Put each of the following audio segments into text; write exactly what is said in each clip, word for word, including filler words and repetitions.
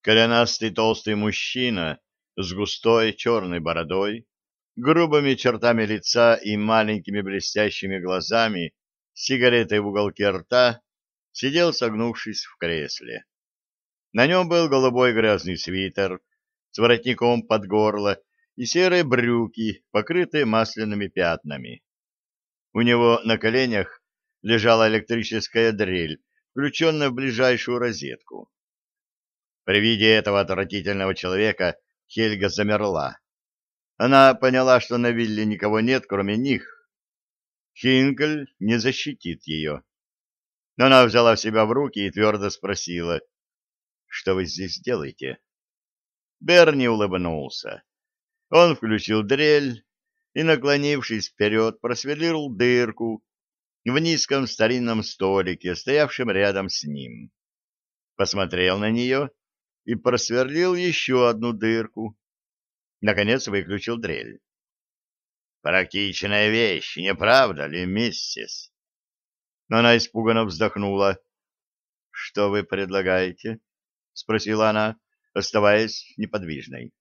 Коренастый толстый мужчина с густой черной бородой, грубыми чертами лица и маленькими блестящими глазами, с сигаретой в уголке рта, сидел согнувшись в кресле. На нем был голубой грязный свитер с воротником под горло и серые брюки, покрытые масляными пятнами. У него на коленях лежала электрическая дрель, включенная в ближайшую розетку. При виде этого отвратительного человека Хельга замерла. Она поняла, что на вилле никого нет, кроме них. Хинкель не защитит ее. Но она взяла себя в руки и твердо спросила: «Что вы здесь делаете?» Берни улыбнулся. Он включил дрель и, наклонившись вперед, просверлил дырку в низком старинном столике, стоявшем рядом с ним. Посмотрел на нее и просверлил еще одну дырку. Наконец выключил дрель. «Практичная вещь, не правда ли, миссис?» Она испуганно вздохнула. «Что вы предлагаете?» — спросила она, оставаясь неподвижной.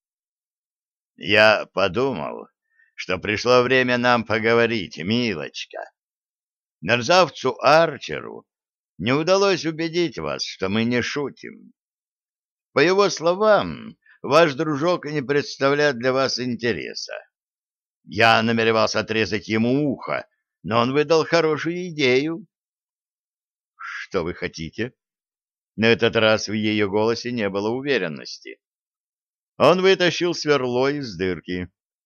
«Я подумал, что пришло время нам поговорить, милочка. Мерзавцу Арчеру не удалось убедить вас, что мы не шутим. По его словам, ваш дружок не представляет для вас интереса. Я намеревался отрезать ему ухо, но он выдал хорошую идею». «Что вы хотите?» На этот раз в ее голосе не было уверенности. Он вытащил сверло из дырки.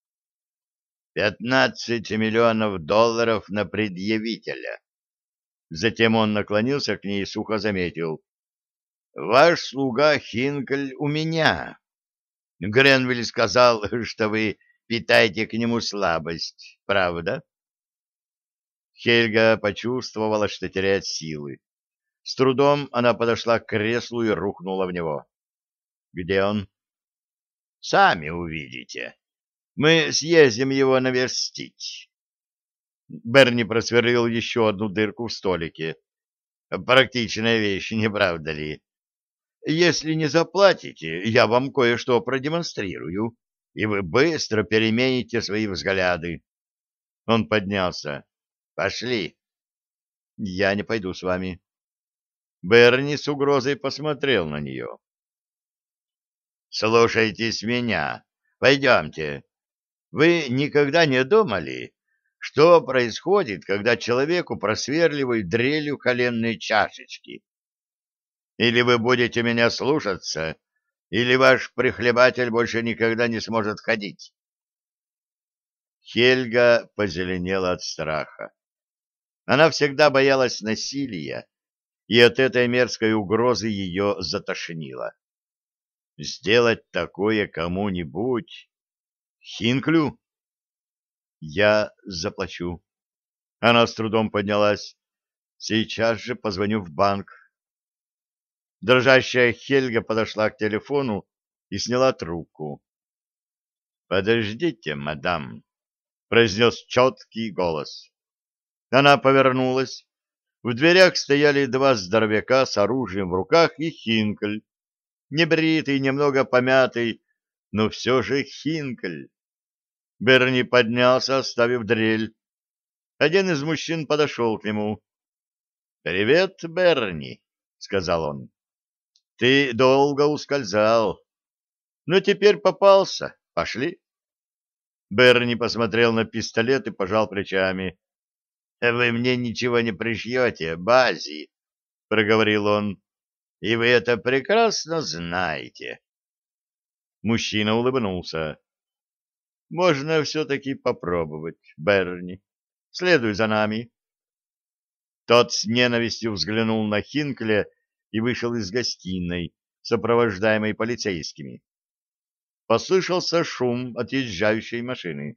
«Пятнадцать миллионов долларов на предъявителя». Затем он наклонился к ней и сухо заметил: «Ваш слуга Хинкель у меня. Гренвилл сказал, что вы питаете к нему слабость, правда?» Хельга почувствовала, что теряет силы. С трудом она подошла к креслу и рухнула в него. «Где он?» «Сами увидите. Мы съездим его навестить». Берни просверлил еще одну дырку в столике. «Практичная вещь, не правда ли? Если не заплатите, я вам кое-что продемонстрирую, и вы быстро перемените свои взгляды». Он поднялся. «Пошли». «Я не пойду с вами». Берни с угрозой посмотрел на нее. «Слушайтесь меня. Пойдемте. Вы никогда не думали, что происходит, когда человеку просверливают дрелью коленные чашечки? Или вы будете меня слушаться, или ваш прихлебатель больше никогда не сможет ходить?» Хельга позеленела от страха. Она всегда боялась насилия, и от этой мерзкой угрозы ее затошнило. Сделать такое кому-нибудь? Хинклю? Я заплачу. Она с трудом поднялась. Сейчас же позвоню в банк. Дрожащая Хельга подошла к телефону и сняла трубку. «Подождите, мадам», — произнес четкий голос. Она повернулась. В дверях стояли два здоровяка с оружием в руках и Хинкль, небритый, немного помятый, но все же Хинкль. Берни поднялся, оставив дрель. Один из мужчин подошел к нему. «Привет, Берни», — сказал он. «Ты долго ускользал, но теперь попался. Пошли». Берни посмотрел на пистолет и пожал плечами. «Вы мне ничего не пришьете, Бази», — проговорил он, — «и вы это прекрасно знаете». Мужчина улыбнулся. «Можно все-таки попробовать, Берни. Следуй за нами». Тот с ненавистью взглянул на Хинкля и вышел из гостиной, сопровождаемой полицейскими. Послышался шум отъезжающей машины.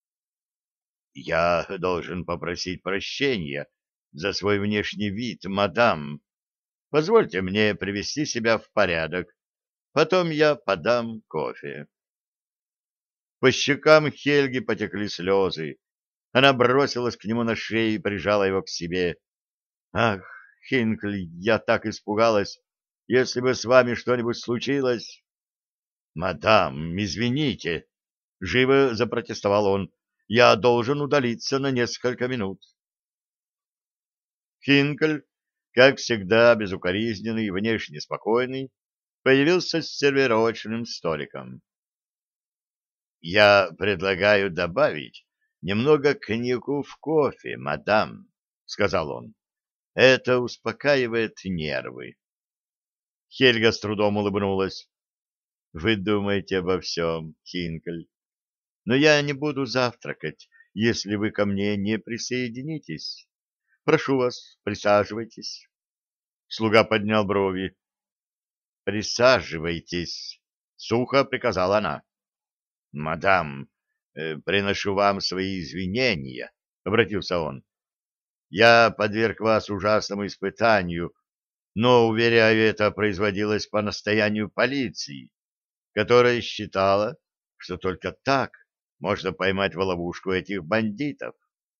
«Я должен попросить прощения за свой внешний вид, мадам. Позвольте мне привести себя в порядок. Потом я подам кофе». По щекам Хельги потекли слезы. Она бросилась к нему на шею и прижала его к себе. «Ах, Хинкли, я так испугалась! если бы с вами что-нибудь случилось. — Мадам, извините, — живо запротестовал он, — я должен удалиться на несколько минут. Хинкель, как всегда безукоризненный и внешне спокойный, появился с сервировочным столиком. «Я предлагаю добавить немного коньяку в кофе, мадам», — сказал он. «Это успокаивает нервы». Хельга с трудом улыбнулась. «Вы думаете обо всем, Хинкель, но я не буду завтракать, если вы ко мне не присоединитесь. Прошу вас, присаживайтесь». Слуга поднял брови. «Присаживайтесь», — сухо приказала она. «Мадам, э, приношу вам свои извинения», — обратился он. «Я подверг вас ужасному испытанию, но, уверяю, это производилось по настоянию полиции, которая считала, что только так можно поймать в ловушку этих бандитов».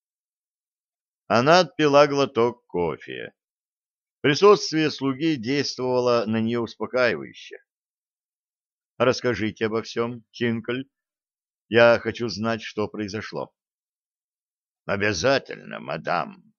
Она отпила глоток кофе. Присутствие слуги действовало на нее успокаивающе. «Расскажите обо всем, Хинкель. Я хочу знать, что произошло». «Обязательно, мадам.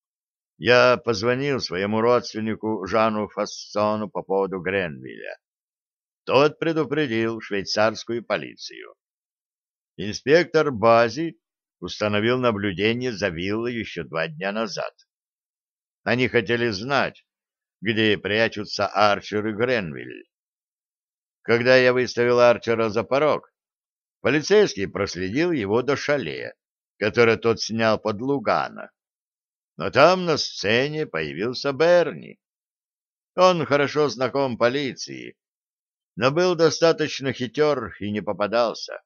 Я позвонил своему родственнику Жану Фассону по поводу Гренвилля. Тот предупредил швейцарскую полицию. Инспектор Бази установил наблюдение за виллой еще два дня назад. Они хотели знать, где прячутся Арчер и Гренвиль. Когда я выставил Арчера за порог, полицейский проследил его до шале, которое тот снял под Лугано. Но там на сцене появился Берни. Он хорошо знаком полиции, но был достаточно хитер и не попадался.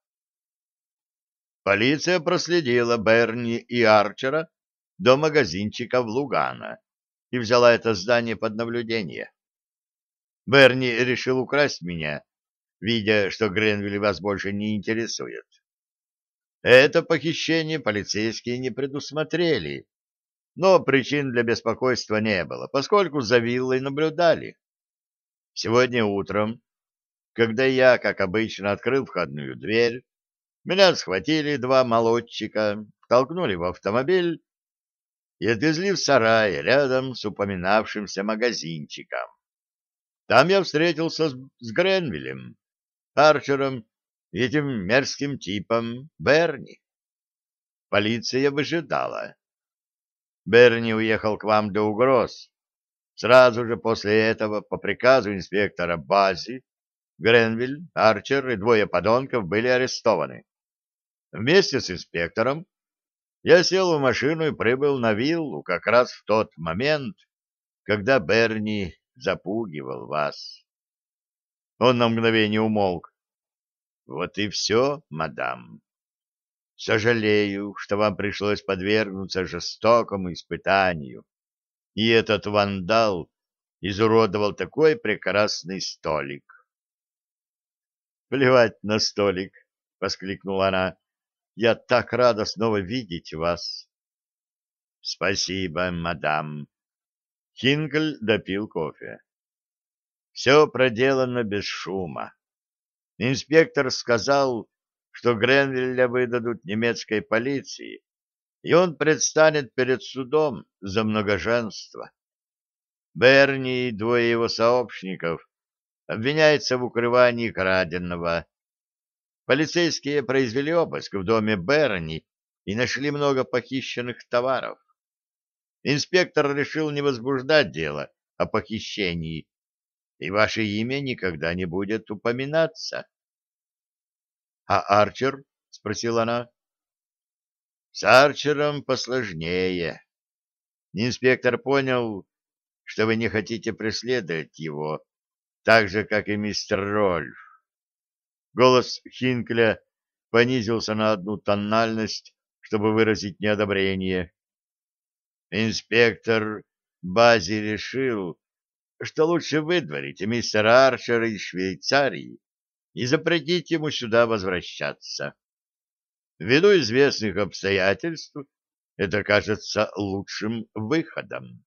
Полиция проследила Берни и Арчера до магазинчика в Лугано и взяла это здание под наблюдение. Берни решил украсть меня, видя, что Гренвилл вас больше не интересует. Это похищение полицейские не предусмотрели, но причин для беспокойства не было, поскольку за виллой наблюдали. Сегодня утром, когда я, как обычно, открыл входную дверь, меня схватили два молодчика, толкнули в автомобиль и отвезли в сарай рядом с упоминавшимся магазинчиком. Там я встретился с, с Гренвиллем, Арчером и этим мерзким типом Берни. Полиция выжидала. Берни уехал к вам до угроз. Сразу же после этого, по приказу инспектора Бази, Гренвилл, Арчер и двое подонков были арестованы. Вместе с инспектором я сел в машину и прибыл на виллу как раз в тот момент, когда Берни запугивал вас. Он на мгновение умолк. Вот и все, мадам. Сожалею, что вам пришлось подвергнуться жестокому испытанию, и этот вандал изуродовал такой прекрасный столик. «Плевать на столик!» — воскликнула она. «Я так рада снова видеть вас!» «Спасибо, мадам!» Хинкель допил кофе. «Все проделано без шума. Инспектор сказал, что Гренвилля выдадут немецкой полиции, и он предстанет перед судом за многоженство. Берни и двое его сообщников обвиняются в укрывании краденого. Полицейские произвели обыск в доме Берни и нашли много похищенных товаров. Инспектор решил не возбуждать дело о похищении, и ваше имя никогда не будет упоминаться. — А Арчер? — спросила она. — С Арчером посложнее. Инспектор понял, что вы не хотите преследовать его, так же, как и мистер Рольф. Голос Хинкля понизился на одну тональность, чтобы выразить неодобрение. Инспектор Бази решил, что лучше выдворить мистера Арчера из Швейцарии и запретить ему сюда возвращаться. Ввиду известных обстоятельств это кажется лучшим выходом.